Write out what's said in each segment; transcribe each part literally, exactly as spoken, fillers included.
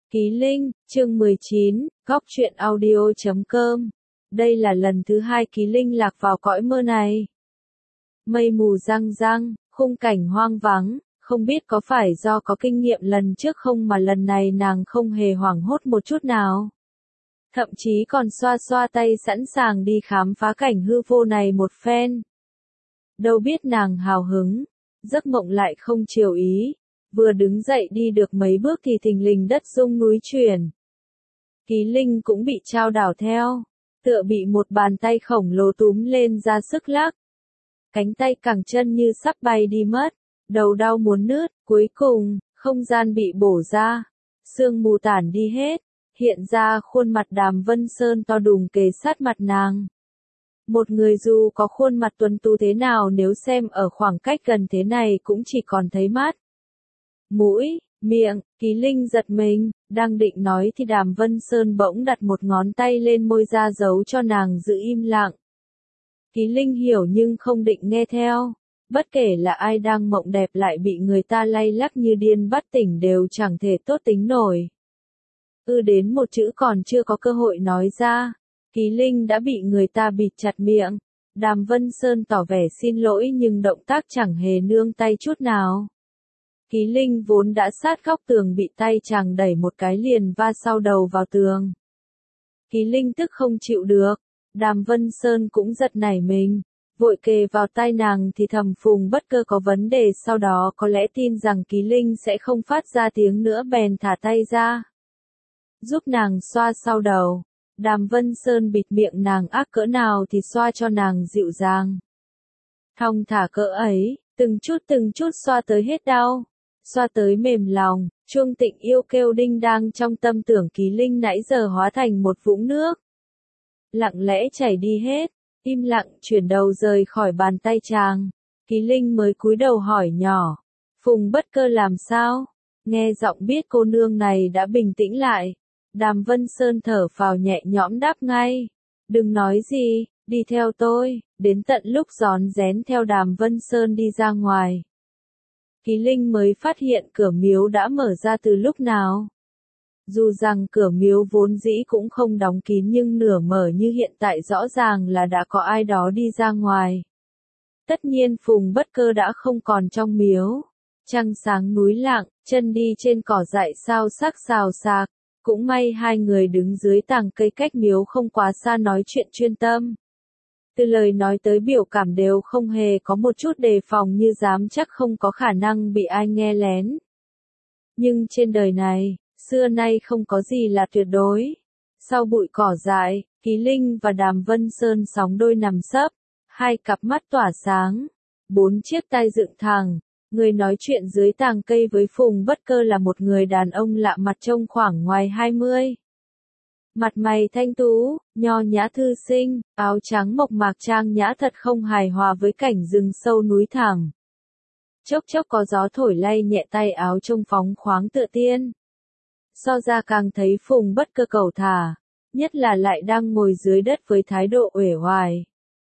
Ký Linh, chương mười chín, góc truyện audio chấm com. Đây là lần thứ hai Ký Linh lạc vào cõi mơ này. Mây mù răng răng, khung cảnh hoang vắng, không biết có phải do có kinh nghiệm lần trước không mà lần này nàng không hề hoảng hốt một chút nào. Thậm chí còn xoa xoa tay sẵn sàng đi khám phá cảnh hư vô này một phen. Đâu biết nàng hào hứng, giấc mộng lại không chiều ý. Vừa đứng dậy đi được mấy bước thì thình lình đất rung núi chuyển. Ký Linh cũng bị chao đảo theo, tựa bị một bàn tay khổng lồ túm lên ra sức lắc. Cánh tay cẳng chân như sắp bay đi mất, đầu đau muốn nứt, cuối cùng, không gian bị bổ ra, sương mù tản đi hết, hiện ra khuôn mặt Đàm Vân Sơn to đùng kề sát mặt nàng. Một người dù có khuôn mặt tuấn tú thế nào nếu xem ở khoảng cách gần thế này cũng chỉ còn thấy mắt. Mũi, miệng, Ký Linh giật mình, đang định nói thì Đàm Vân Sơn bỗng đặt một ngón tay lên môi ra dấu cho nàng giữ im lặng. Ký Linh hiểu nhưng không định nghe theo, bất kể là ai đang mộng đẹp lại bị người ta lay lắc như điên bắt tỉnh đều chẳng thể tốt tính nổi. Ư đến một chữ còn chưa có cơ hội nói ra, Ký Linh đã bị người ta bịt chặt miệng. Đàm Vân Sơn tỏ vẻ xin lỗi nhưng động tác chẳng hề nương tay chút nào. Ký Linh vốn đã sát góc tường bị tay chàng đẩy một cái liền va sau đầu vào tường. Ký Linh tức không chịu được, Đàm Vân Sơn cũng giật nảy mình, vội kề vào tai nàng thì thầm Phùng Bất Cơ có vấn đề, sau đó có lẽ tin rằng Ký Linh sẽ không phát ra tiếng nữa bèn thả tay ra. Giúp nàng xoa sau đầu, Đàm Vân Sơn bịt miệng nàng ác cỡ nào thì xoa cho nàng dịu dàng. Thong thả cỡ ấy, từng chút từng chút xoa tới hết đau. Xoa tới mềm lòng, chuông Tịnh Yêu kêu đinh đang trong tâm tưởng Ký Linh nãy giờ hóa thành một vũng nước. Lặng lẽ chảy đi hết, im lặng chuyển đầu rời khỏi bàn tay chàng. Ký Linh mới cúi đầu hỏi nhỏ, Phùng Bất Cơ làm sao? Nghe giọng biết cô nương này đã bình tĩnh lại. Đàm Vân Sơn thở phào nhẹ nhõm đáp ngay, đừng nói gì, đi theo tôi, đến tận lúc rón rén theo Đàm Vân Sơn đi ra ngoài. Ký Linh mới phát hiện cửa miếu đã mở ra từ lúc nào. Dù rằng cửa miếu vốn dĩ cũng không đóng kín nhưng nửa mở như hiện tại rõ ràng là đã có ai đó đi ra ngoài. Tất nhiên Phùng Bất Cơ đã không còn trong miếu. Trăng sáng núi lặng, chân đi trên cỏ dại sao sắc xào xạc. Cũng may hai người đứng dưới tàng cây cách miếu không quá xa nói chuyện chuyên tâm. Từ lời nói tới biểu cảm đều không hề có một chút đề phòng như dám chắc không có khả năng bị ai nghe lén. Nhưng trên đời này, xưa nay không có gì là tuyệt đối. Sau bụi cỏ dại, Ký Linh và Đàm Vân Sơn sóng đôi nằm sấp, hai cặp mắt tỏa sáng, bốn chiếc tai dựng thẳng. Người nói chuyện dưới tàng cây với Phùng Bất Cơ là một người đàn ông lạ mặt trông khoảng ngoài hai mươi. Mặt mày thanh tú, nho nhã thư sinh, áo trắng mộc mạc trang nhã thật không hài hòa với cảnh rừng sâu núi thẳm. Chốc chốc có gió thổi lay nhẹ tay áo trông phóng khoáng tựa tiên. So ra càng thấy Phùng Bất Cơ cầu thả, nhất là lại đang ngồi dưới đất với thái độ uể oải.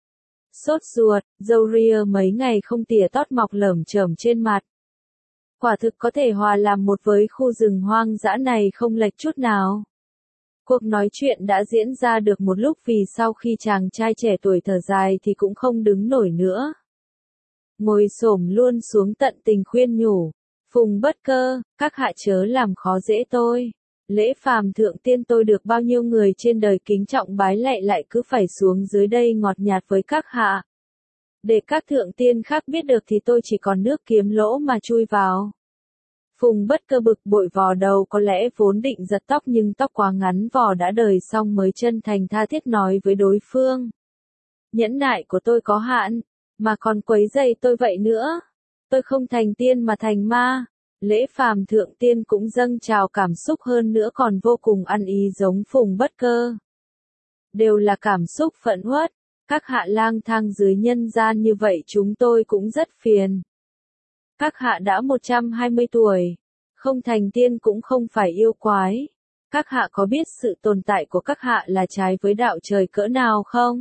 Sốt ruột, râu ria mấy ngày không tỉa tót mọc lởm chởm trên mặt. Quả thực có thể hòa làm một với khu rừng hoang dã này không lệch chút nào. Cuộc nói chuyện đã diễn ra được một lúc vì sau khi chàng trai trẻ tuổi thở dài thì cũng không đứng nổi nữa. Ngồi xổm luôn xuống tận tình khuyên nhủ, Phùng Bất Cơ, các hạ chớ làm khó dễ tôi. Lễ phàm thượng tiên tôi được bao nhiêu người trên đời kính trọng bái lạy lại cứ phải xuống dưới đây ngọt nhạt với các hạ. Để các thượng tiên khác biết được thì tôi chỉ còn nước kiếm lỗ mà chui vào. Phùng Bất Cơ bực bội vò đầu, có lẽ vốn định giật tóc nhưng tóc quá ngắn vò đã đời xong mới chân thành tha thiết nói với đối phương. Nhẫn nại của tôi có hạn, mà còn quấy rầy tôi vậy nữa. Tôi không thành tiên mà thành ma. Lễ phàm thượng tiên cũng dâng trào cảm xúc hơn nữa còn vô cùng ăn ý giống Phùng Bất Cơ. Đều là cảm xúc phẫn uất, các hạ lang thang dưới nhân gian như vậy chúng tôi cũng rất phiền. Các hạ đã một trăm hai mươi tuổi, không thành tiên cũng không phải yêu quái. Các hạ có biết sự tồn tại của các hạ là trái với đạo trời cỡ nào không?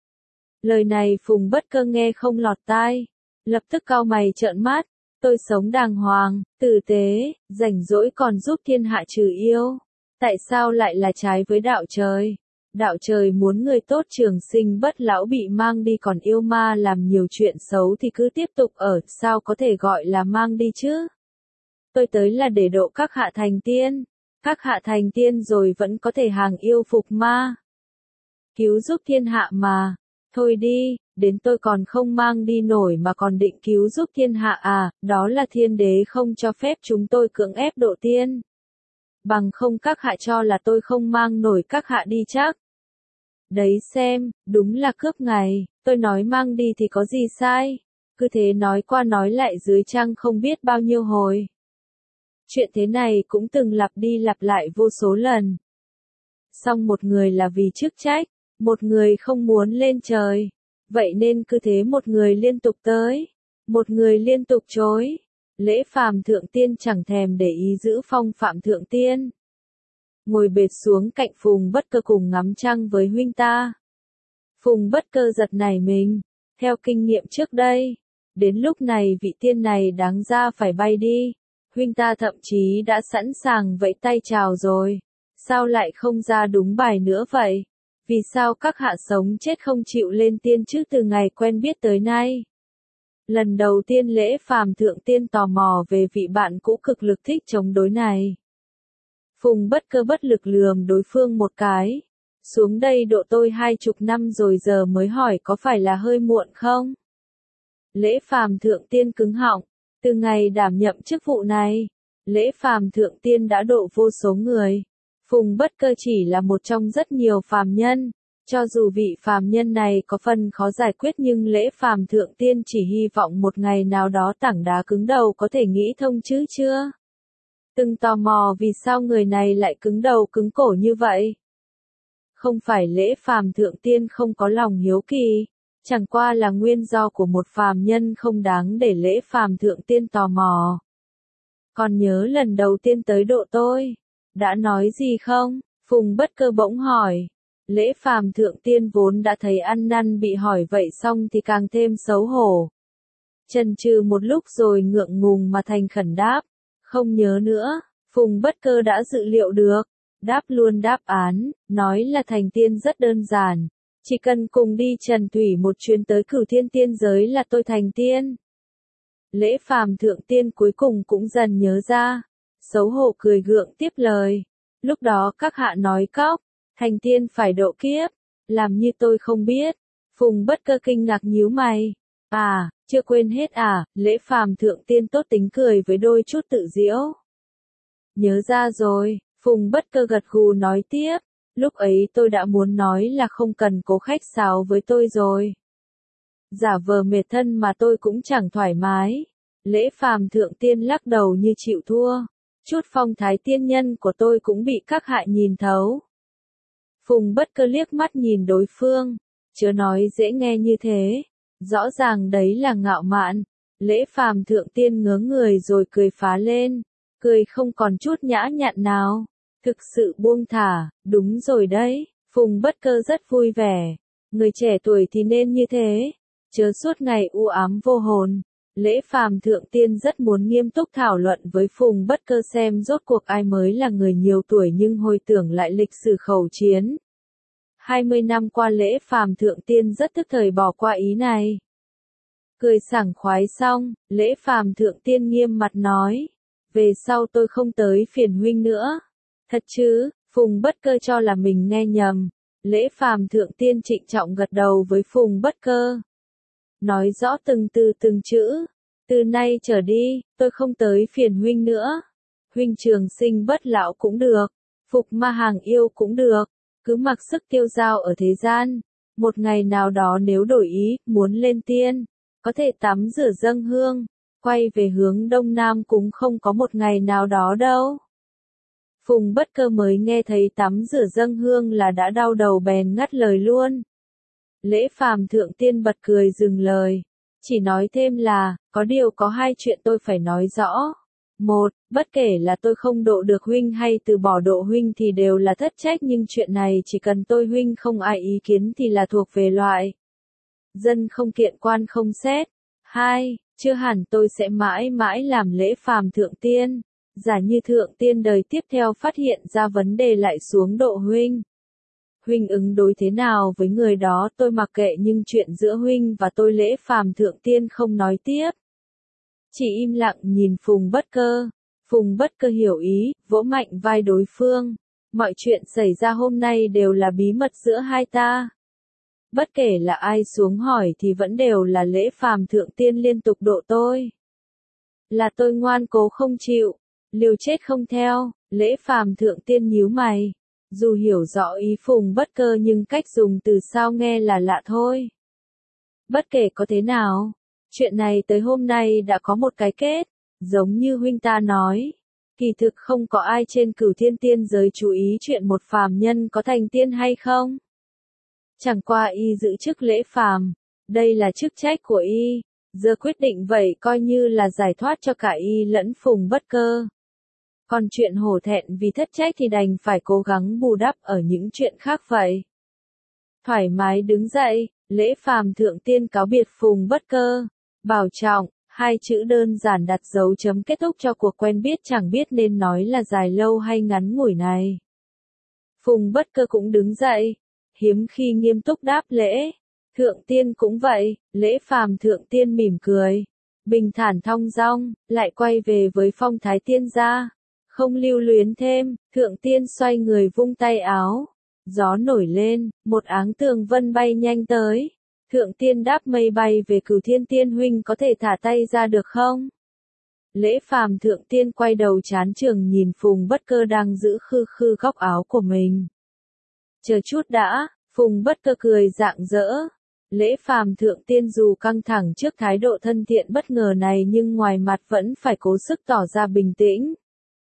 Lời này Phùng Bất Cơ nghe không lọt tai, lập tức cau mày trợn mắt. Tôi sống đàng hoàng, tử tế, rảnh rỗi còn giúp thiên hạ trừ yêu. Tại sao lại là trái với đạo trời? Đạo trời muốn người tốt trường sinh bất lão bị mang đi, còn yêu ma làm nhiều chuyện xấu thì cứ tiếp tục ở, sao có thể gọi là mang đi chứ? Tôi tới là để độ các hạ thành tiên. Các hạ thành tiên rồi vẫn có thể hàng yêu phục ma. Cứu giúp thiên hạ mà. Thôi đi, đến tôi còn không mang đi nổi mà còn định cứu giúp thiên hạ à, đó là thiên đế không cho phép chúng tôi cưỡng ép độ tiên. Bằng không các hạ cho là tôi không mang nổi các hạ đi chắc. Đấy xem, đúng là cướp ngày, tôi nói mang đi thì có gì sai. Cứ thế nói qua nói lại dưới trăng không biết bao nhiêu hồi. Chuyện thế này cũng từng lặp đi lặp lại vô số lần. Xong một người là vì chức trách, một người không muốn lên trời. Vậy nên cứ thế một người liên tục tới, một người liên tục chối. Lễ Phàm thượng tiên chẳng thèm để ý giữ phong phạm thượng tiên. Ngồi bệt xuống cạnh Phùng Bất Cơ cùng ngắm trăng với huynh ta. Phùng Bất Cơ giật nảy mình, theo kinh nghiệm trước đây, đến lúc này vị tiên này đáng ra phải bay đi. Huynh ta thậm chí đã sẵn sàng vẫy tay chào rồi. Sao lại không ra đúng bài nữa vậy? Vì sao các hạ sống chết không chịu lên tiên chứ từ ngày quen biết tới nay? Lần đầu tiên Lễ Phàm thượng tiên tò mò về vị bạn cũ cực lực thích chống đối này. Phùng Bất Cơ bất lực lườm đối phương một cái. Xuống đây độ tôi hai chục năm rồi giờ mới hỏi có phải là hơi muộn không? Lễ Phàm thượng tiên cứng họng. Từ ngày đảm nhậm chức vụ này, Lễ Phàm thượng tiên đã độ vô số người. Phùng Bất Cơ chỉ là một trong rất nhiều phàm nhân. Cho dù vị phàm nhân này có phần khó giải quyết nhưng Lễ Phàm thượng tiên chỉ hy vọng một ngày nào đó tảng đá cứng đầu có thể nghĩ thông chứ chưa? Từng tò mò vì sao người này lại cứng đầu cứng cổ như vậy? Không phải Lễ Phàm thượng tiên không có lòng hiếu kỳ, chẳng qua là nguyên do của một phàm nhân không đáng để Lễ Phàm thượng tiên tò mò. Còn nhớ lần đầu tiên tới độ tôi, đã nói gì không? Phùng Bất Cơ bỗng hỏi. Lễ Phàm thượng tiên vốn đã thấy ăn năn bị hỏi vậy xong thì càng thêm xấu hổ. Chần chừ một lúc rồi ngượng ngùng mà thành khẩn đáp. Không nhớ nữa, Phùng Bất Cơ đã dự liệu được. Đáp luôn đáp án, nói là thành tiên rất đơn giản. Chỉ cần cùng đi trần thủy một chuyến tới Cửu Thiên tiên giới là tôi thành tiên. Lễ Phàm thượng tiên cuối cùng cũng dần nhớ ra. Xấu hổ cười gượng tiếp lời. Lúc đó các hạ nói cóc, thành tiên phải độ kiếp. Làm như tôi không biết. Phùng Bất Cơ kinh ngạc nhíu mày. À, chưa quên hết à, Lễ Phàm thượng tiên tốt tính cười với đôi chút tự giễu. Nhớ ra rồi, Phùng Bất Cơ gật gù nói tiếp. Lúc ấy tôi đã muốn nói là không cần cố khách sáo với tôi rồi. Giả vờ mệt thân mà tôi cũng chẳng thoải mái. Lễ Phàm thượng tiên lắc đầu như chịu thua. Chút phong thái tiên nhân của tôi cũng bị các hạ nhìn thấu. Phùng Bất Cơ liếc mắt nhìn đối phương. Chớ nói dễ nghe như thế. Rõ ràng đấy là ngạo mạn. Lễ Phàm thượng tiên ngớ người rồi cười phá lên. Cười không còn chút nhã nhặn nào. Thực sự buông thả, đúng rồi đấy. Phùng Bất Cơ rất vui vẻ. Người trẻ tuổi thì nên như thế. Chớ suốt ngày u ám vô hồn. Lễ Phàm thượng tiên rất muốn nghiêm túc thảo luận với Phùng Bất Cơ xem rốt cuộc ai mới là người nhiều tuổi nhưng hồi tưởng lại lịch sử khẩu chiến. hai mươi năm qua Lễ Phàm thượng tiên rất tức thời bỏ qua ý này. Cười sảng khoái xong, Lễ Phàm thượng tiên nghiêm mặt nói. Về sau tôi không tới phiền huynh nữa. Thật chứ? Phùng Bất Cơ cho là mình nghe nhầm. Lễ Phàm thượng tiên trịnh trọng gật đầu với Phùng Bất Cơ. Nói rõ từng từ từng chữ. Từ nay trở đi, tôi không tới phiền huynh nữa. Huynh trường sinh bất lão cũng được. Phục ma hàng yêu cũng được. Cứ mặc sức tiêu dao ở thế gian. Một ngày nào đó nếu đổi ý, muốn lên tiên. Có thể tắm rửa dâng hương. Quay về hướng đông nam cũng không có một ngày nào đó đâu. Phùng Bất Cơ mới nghe thấy tắm rửa dâng hương là đã đau đầu bèn ngắt lời luôn. Lễ Phàm thượng tiên bật cười dừng lời. Chỉ nói thêm là, có điều có hai chuyện tôi phải nói rõ. Một, bất kể là tôi không độ được huynh hay từ bỏ độ huynh thì đều là thất trách nhưng chuyện này chỉ cần tôi huynh không ai ý kiến thì là thuộc về loại. Dân không kiện quan không xét. Hai, chưa hẳn tôi sẽ mãi mãi làm Lễ Phàm thượng tiên. Giả như thượng tiên đời tiếp theo phát hiện ra vấn đề lại xuống độ huynh. Huynh ứng đối thế nào với người đó tôi mặc kệ, nhưng chuyện giữa huynh và tôi Lễ Phàm thượng tiên không nói tiếp. Chỉ im lặng nhìn Phùng Bất Cơ. Phùng Bất Cơ hiểu ý, vỗ mạnh vai đối phương. Mọi chuyện xảy ra hôm nay đều là bí mật giữa hai ta. Bất kể là ai xuống hỏi thì vẫn đều là Lễ Phàm thượng tiên liên tục độ tôi. Là tôi ngoan cố không chịu, liều chết không theo. Lễ Phàm thượng tiên nhíu mày. Dù hiểu rõ ý Phùng Bất Cơ nhưng cách dùng từ sao nghe là lạ thôi. Bất kể có thế nào, chuyện này tới hôm nay đã có một cái kết, giống như huynh ta nói. Kỳ thực không có ai trên Cửu Thiên tiên giới chú ý chuyện một phàm nhân có thành tiên hay không. Chẳng qua y giữ chức Lễ Phàm, đây là chức trách của y, giờ quyết định vậy coi như là giải thoát cho cả y lẫn Phùng Bất Cơ. Còn chuyện hổ thẹn vì thất trách thì đành phải cố gắng bù đắp ở những chuyện khác vậy. Thoải mái đứng dậy, Lễ Phàm thượng tiên cáo biệt Phùng Bất Cơ, bảo trọng, hai chữ đơn giản đặt dấu chấm kết thúc cho cuộc quen biết chẳng biết nên nói là dài lâu hay ngắn ngủi này. Phùng Bất Cơ cũng đứng dậy, hiếm khi nghiêm túc đáp lễ. Thượng tiên cũng vậy. Lễ Phàm thượng tiên mỉm cười, bình thản thong dong, lại quay về với phong thái tiên gia. Không lưu luyến thêm, thượng tiên xoay người vung tay áo. Gió nổi lên, một áng tường vân bay nhanh tới. Thượng tiên đáp mây bay về Cửu Thiên tiên huynh có thể thả tay ra được không? Lễ Phàm thượng tiên quay đầu chán chường nhìn Phùng Bất Cơ đang giữ khư khư góc áo của mình. Chờ chút đã, Phùng Bất Cơ cười rạng rỡ. Lễ Phàm thượng tiên dù căng thẳng trước thái độ thân thiện bất ngờ này nhưng ngoài mặt vẫn phải cố sức tỏ ra bình tĩnh.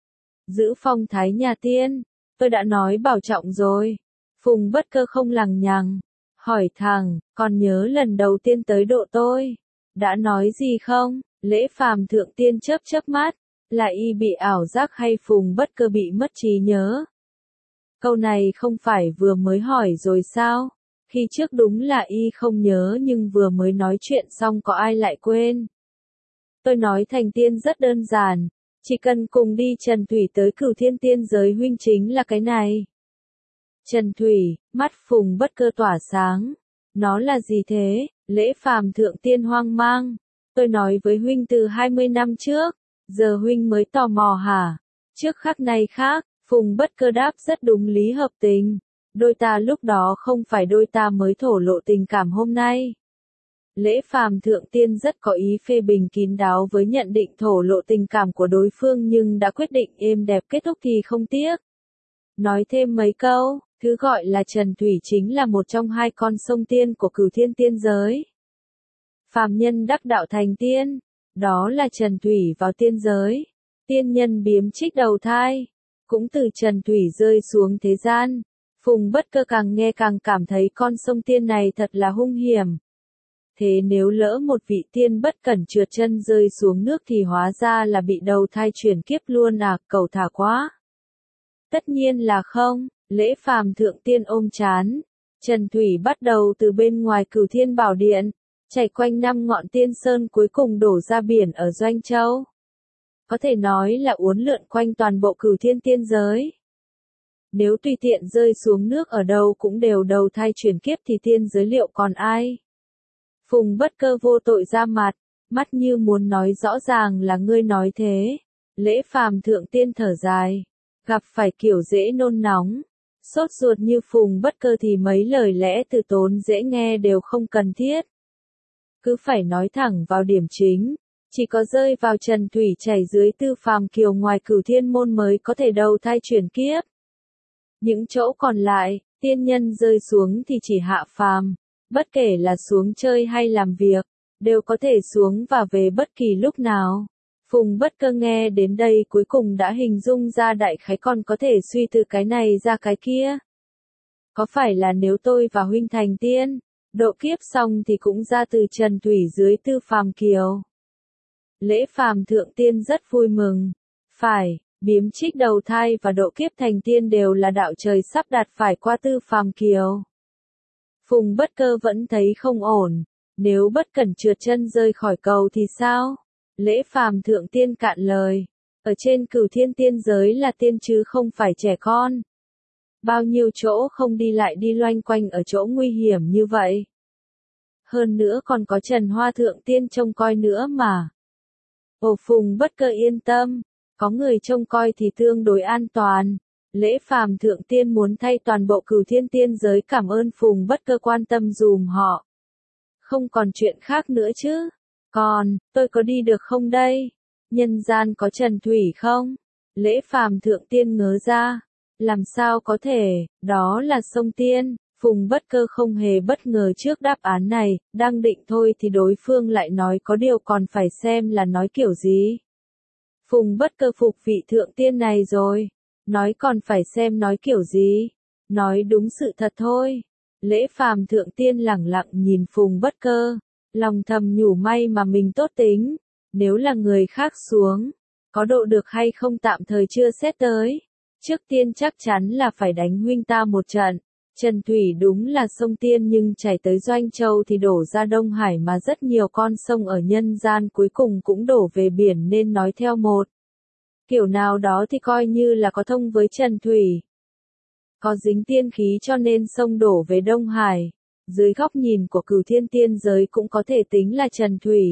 Giữ phong thái nhà tiên, tôi đã nói bảo trọng rồi. Phùng Bất Cơ không lằng nhằng, hỏi thẳng, còn nhớ lần đầu tiên tới độ tôi, đã nói gì không? Lễ Phàm thượng tiên chớp chớp mắt, là y bị ảo giác hay Phùng Bất Cơ bị mất trí nhớ? Câu này không phải vừa mới hỏi rồi sao? Khi trước đúng là y không nhớ nhưng vừa mới nói chuyện xong có ai lại quên. Tôi nói thành tiên rất đơn giản, chỉ cần cùng đi Trần Thủy tới Cửu Thiên tiên giới huynh chính là cái này. Trần Thủy, mắt Phùng Bất Cơ tỏa sáng. Nó là gì thế? Lễ Phàm thượng tiên hoang mang. Tôi nói với huynh từ hai mươi năm trước, giờ huynh mới tò mò hả? Trước khắc này khác, Phùng Bất Cơ đáp rất đúng lý hợp tình. Đôi ta lúc đó không phải đôi ta mới thổ lộ tình cảm hôm nay. Lễ Phàm thượng tiên rất có ý phê bình kín đáo với nhận định thổ lộ tình cảm của đối phương nhưng đã quyết định êm đẹp kết thúc thì không tiếc. Nói thêm mấy câu, thứ gọi là Trần Thủy chính là một trong hai con sông tiên của Cửu Thiên tiên giới. Phàm nhân đắc đạo thành tiên, đó là Trần Thủy vào tiên giới. Tiên nhân biếm trích đầu thai, cũng từ Trần Thủy rơi xuống thế gian. Phùng Bất Cơ càng nghe càng cảm thấy con sông tiên này thật là hung hiểm. Thế nếu lỡ một vị tiên bất cẩn trượt chân rơi xuống nước thì hóa ra là bị đầu thai chuyển kiếp luôn à, cầu thả quá. Tất nhiên là không. Lễ Phàm thượng tiên ôm chán. Trần Thủy bắt đầu từ bên ngoài Cửu Thiên Bảo Điện, chảy quanh năm ngọn tiên sơn cuối cùng đổ ra biển ở Doanh Châu. Có thể nói là uốn lượn quanh toàn bộ Cửu Thiên tiên giới. Nếu tùy tiện rơi xuống nước ở đâu cũng đều đầu thai chuyển kiếp thì tiên giới liệu còn ai? Phùng Bất Cơ vô tội ra mặt, mắt như muốn nói rõ ràng là ngươi nói thế. Lễ Phàm thượng tiên thở dài, gặp phải kiểu dễ nôn nóng, sốt ruột như Phùng Bất Cơ thì mấy lời lẽ từ tốn dễ nghe đều không cần thiết. Cứ phải nói thẳng vào điểm chính, chỉ có rơi vào Trần Thủy chảy dưới Tư Phàm Kiều ngoài Cửu Thiên môn mới có thể đầu thai chuyển kiếp. Những chỗ còn lại, tiên nhân rơi xuống thì chỉ hạ phàm, bất kể là xuống chơi hay làm việc, đều có thể xuống và về bất kỳ lúc nào. Phùng Bất Cơ nghe đến đây cuối cùng đã hình dung ra đại khái còn có thể suy từ cái này ra cái kia. Có phải là nếu tôi và huynh thành tiên, độ kiếp xong thì cũng ra từ Trần Thủy dưới Tư Phàm Kiều? Lễ Phàm thượng tiên rất vui mừng. Phải, biếm trích đầu thai và độ kiếp thành tiên đều là đạo trời sắp đặt phải qua Tư Phàm Kiều. Phùng Bất Cơ vẫn thấy không ổn, nếu bất cẩn trượt chân rơi khỏi cầu thì sao? Lễ Phàm thượng tiên cạn lời, Ở trên Cửu Thiên tiên giới là tiên chứ không phải trẻ con. Bao nhiêu chỗ không đi lại đi loanh quanh ở chỗ nguy hiểm như vậy. Hơn nữa còn có Trần Hoa Thượng Tiên trông coi nữa mà. Ồ Phùng Bất Cơ yên tâm, có người trông coi thì tương đối an toàn. Lễ Phàm Thượng Tiên muốn thay toàn bộ Cửu Thiên tiên giới cảm ơn Phùng Bất Cơ quan tâm dùm họ. Không còn chuyện khác nữa chứ. Còn, tôi có đi được không đây? Nhân gian có Trần Thủy không? Lễ Phàm Thượng Tiên ngớ ra. Làm sao có thể, đó là sông Tiên. Phùng Bất Cơ không hề bất ngờ trước đáp án này, đang định thôi thì đối phương lại nói có điều còn phải xem là nói kiểu gì. Phùng Bất Cơ phục vị Thượng Tiên này rồi. Nói còn phải xem nói kiểu gì. Nói đúng sự thật thôi. Lễ Phàm Thượng Tiên lẳng lặng nhìn Phùng Bất Cơ. Lòng thầm nhủ may mà mình tốt tính. Nếu là người khác xuống, có độ được hay không tạm thời chưa xét tới. Trước tiên chắc chắn là phải đánh huynh ta một trận. Trần Thủy đúng là sông Tiên nhưng chảy tới Doanh Châu thì đổ ra Đông Hải mà rất nhiều con sông ở nhân gian cuối cùng cũng đổ về biển nên nói theo một. Kiểu nào đó thì coi như là có thông với Trần Thủy. Có dính tiên khí cho nên sông đổ về Đông Hải. Dưới góc nhìn của Cửu Thiên tiên giới cũng có thể tính là Trần Thủy.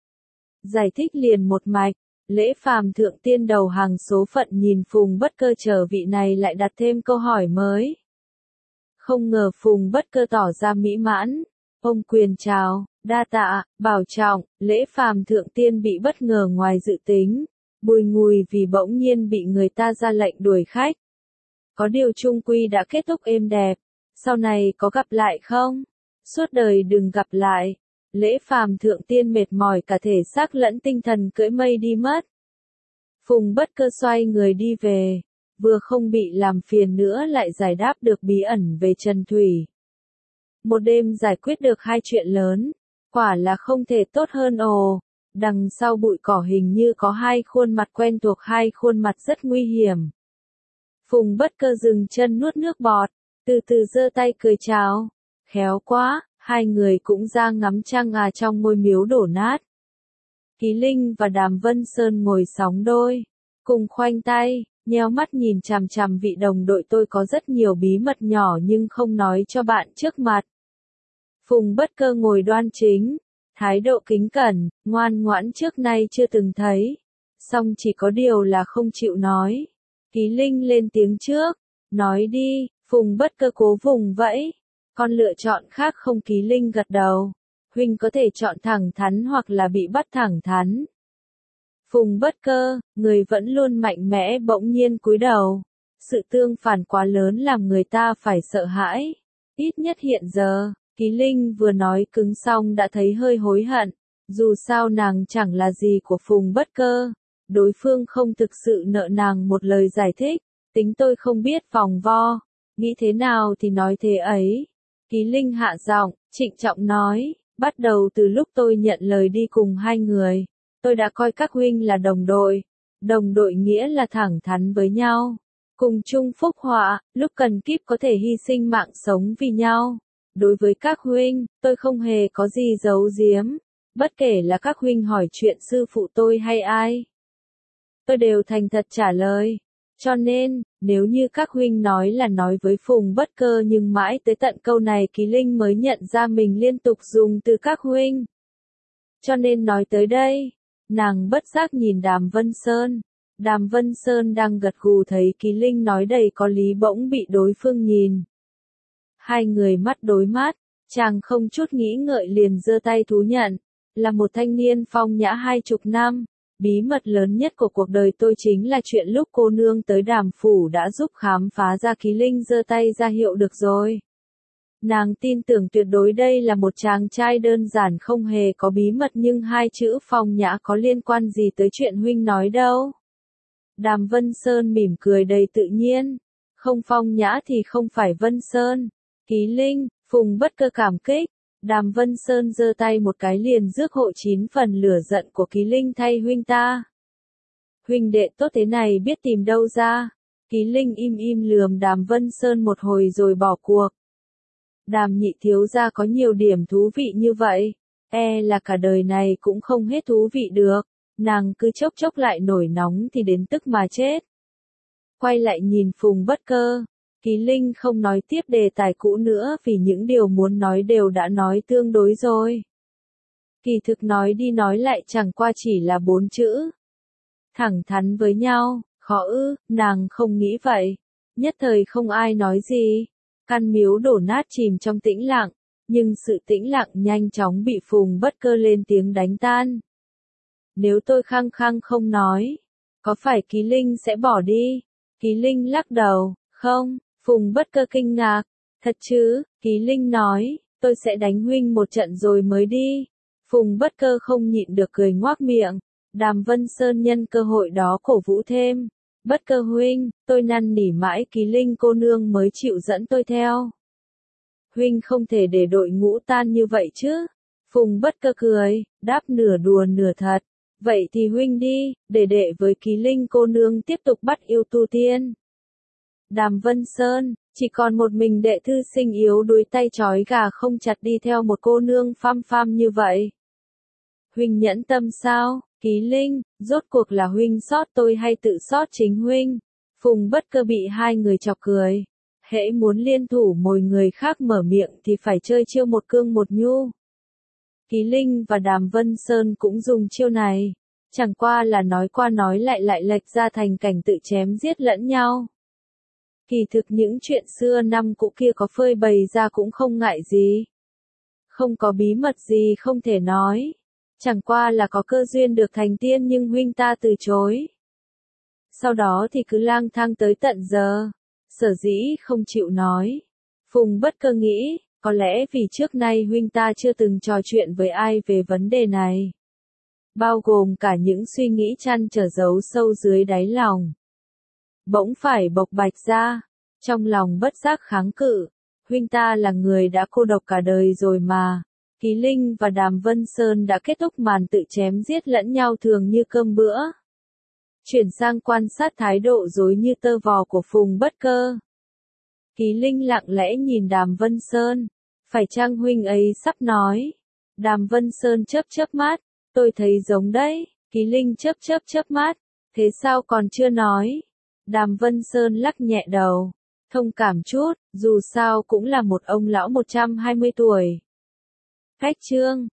Giải thích liền một mạch. Lễ Phàm Thượng Tiên đầu hàng số phận nhìn Phùng Bất Cơ chờ vị này lại đặt thêm câu hỏi mới. Không ngờ Phùng Bất Cơ tỏ ra mỹ mãn. Ông quyền chào, đa tạ, bảo trọng. Lễ Phàm Thượng Tiên bị bất ngờ ngoài dự tính. Bùi ngùi vì bỗng nhiên bị người ta ra lệnh đuổi khách. Có điều chung quy đã kết thúc êm đẹp. Sau này có gặp lại không? Suốt đời đừng gặp lại. Lễ Phàm Thượng Tiên mệt mỏi cả thể xác lẫn tinh thần cưỡi mây đi mất. Phùng Bất Cơ xoay người đi về. Vừa không bị làm phiền nữa lại giải đáp được bí ẩn về Trần Thủy. Một đêm giải quyết được hai chuyện lớn. Quả là không thể tốt hơn ồ. Đằng sau bụi cỏ hình như có hai khuôn mặt quen thuộc, hai khuôn mặt rất nguy hiểm. Phùng Bất Cơ dừng chân nuốt nước bọt. Từ từ giơ tay cười chào. Khéo quá. Hai người cũng ra ngắm trăng à trong ngôi miếu đổ nát. Ký Linh và Đàm Vân Sơn ngồi sóng đôi. Cùng khoanh tay, nheo mắt nhìn chằm chằm vị đồng đội tôi có rất nhiều bí mật nhỏ nhưng không nói cho bạn trước mặt. Phùng Bất Cơ ngồi đoan chính. Thái độ kính cẩn, ngoan ngoãn trước nay chưa từng thấy. Song chỉ có điều là không chịu nói. Ký Linh lên tiếng trước. Nói đi, Phùng Bất Cơ cố vùng vẫy. Con lựa chọn khác không? Ký Linh gật đầu. Huynh có thể chọn thẳng thắn hoặc là bị bắt thẳng thắn. Phùng Bất Cơ, người vẫn luôn mạnh mẽ bỗng nhiên cúi đầu. Sự tương phản quá lớn làm người ta phải sợ hãi. Ít nhất hiện giờ, Ký Linh vừa nói cứng xong đã thấy hơi hối hận. Dù sao nàng chẳng là gì của Phùng Bất Cơ. Đối phương không thực sự nợ nàng một lời giải thích. Tính tôi không biết vòng vo. Nghĩ thế nào thì nói thế ấy. Ký Linh hạ giọng, trịnh trọng nói, bắt đầu từ lúc tôi nhận lời đi cùng hai người, tôi đã coi các huynh là đồng đội. Đồng đội nghĩa là thẳng thắn với nhau, cùng chung phúc họa, lúc cần kíp có thể hy sinh mạng sống vì nhau. Đối với các huynh, tôi không hề có gì giấu giếm, bất kể là các huynh hỏi chuyện sư phụ tôi hay ai. Tôi đều thành thật trả lời. Cho nên, nếu như các huynh nói là nói với Phùng Bất Cơ nhưng mãi tới tận câu này Ký Linh mới nhận ra mình liên tục dùng từ các huynh. Cho nên nói tới đây, nàng bất giác nhìn Đàm Vân Sơn. Đàm Vân Sơn đang gật gù thấy Ký Linh nói đầy có lý bỗng bị đối phương nhìn. Hai người mắt đối mắt, chàng không chút nghĩ ngợi liền giơ tay thú nhận, là một thanh niên phong nhã hai chục năm. Bí mật lớn nhất của cuộc đời tôi chính là chuyện lúc cô nương tới Đàm phủ đã giúp khám phá ra. Ký Linh giơ tay ra hiệu được rồi. Nàng tin tưởng tuyệt đối đây là một chàng trai đơn giản không hề có bí mật nhưng hai chữ phong nhã có liên quan gì tới chuyện huynh nói đâu. Đàm Vân Sơn mỉm cười đầy tự nhiên. Không phong nhã thì không phải Vân Sơn. Ký Linh, Phùng Bất Cơ cảm kích. Đàm Vân Sơn giơ tay một cái liền rước hộ chín phần lửa giận của Ký Linh thay huynh ta. Huynh đệ tốt thế này biết tìm đâu ra. Ký Linh im im lườm Đàm Vân Sơn một hồi rồi bỏ cuộc. Đàm nhị thiếu gia có nhiều điểm thú vị như vậy, e là cả đời này cũng không hết thú vị được. nàng cứ chốc chốc lại nổi nóng thì đến tức mà chết. Quay lại nhìn Phùng Bất Cơ, Kỳ Linh không nói tiếp đề tài cũ nữa vì những điều muốn nói đều đã nói tương đối rồi. Kỳ thực nói đi nói lại chẳng qua chỉ là bốn chữ. Thẳng thắn với nhau, khó ư, nàng không nghĩ vậy. Nhất thời không ai nói gì. Căn miếu đổ nát chìm trong tĩnh lặng, nhưng sự tĩnh lặng nhanh chóng bị Phùng Bất Cơ lên tiếng đánh tan. Nếu tôi khăng khăng không nói, có phải Kỳ Linh sẽ bỏ đi? Kỳ Linh lắc đầu, không. Phùng Bất Cơ kinh ngạc, thật chứ? Kỳ Linh nói, tôi sẽ đánh huynh một trận rồi mới đi. Phùng Bất Cơ không nhịn được cười ngoác miệng. Đàm Vân Sơn nhân cơ hội đó cổ vũ thêm. Bất Cơ huynh, tôi năn nỉ mãi Kỳ Linh cô nương mới chịu dẫn tôi theo. Huynh không thể để đội ngũ tan như vậy chứ? Phùng Bất Cơ cười, đáp nửa đùa nửa thật. Vậy thì huynh đi, để đệ với Kỳ Linh cô nương tiếp tục bắt yêu tu tiên. Đàm Vân Sơn, chỉ còn một mình đệ thư sinh yếu đuối tay trói gà không chặt đi theo một cô nương pham pham như vậy. Huynh nhẫn tâm sao? Kỳ Linh, rốt cuộc là huynh sót tôi hay tự sót chính huynh? Phùng Bất Cơ bị hai người chọc cười. Hễ muốn liên thủ mồi người khác mở miệng thì phải chơi chiêu một cương một nhu. Kỳ Linh và Đàm Vân Sơn cũng dùng chiêu này. Chẳng qua là nói qua nói lại lại lệch ra thành cảnh tự chém giết lẫn nhau. Kỳ thực những chuyện xưa năm cũ kia có phơi bày ra cũng không ngại gì. Không có bí mật gì không thể nói. Chẳng qua là có cơ duyên được thành tiên nhưng huynh ta từ chối. Sau đó thì cứ lang thang tới tận giờ. Sở dĩ không chịu nói. Phùng Bất Cơ nghĩ, có lẽ vì trước nay huynh ta chưa từng trò chuyện với ai về vấn đề này. Bao gồm cả những suy nghĩ trăn trở giấu sâu dưới đáy lòng. Bỗng phải bộc bạch ra. Trong lòng bất giác kháng cự. Huynh ta là người đã cô độc cả đời rồi mà. Kỳ Linh và Đàm Vân Sơn đã kết thúc màn tự chém giết lẫn nhau thường như cơm bữa. Chuyển sang quan sát thái độ rối như tơ vò của Phùng Bất Cơ. Kỳ Linh lặng lẽ nhìn Đàm Vân Sơn. Phải chăng huynh ấy sắp nói? Đàm Vân Sơn chớp chớp mắt. Tôi thấy giống đấy. Kỳ Linh chớp chớp chớp mắt. Thế sao còn chưa nói? Đàm Vân Sơn lắc nhẹ đầu. Thông cảm chút, dù sao cũng là một ông lão một trăm hai mươi tuổi. Khách chương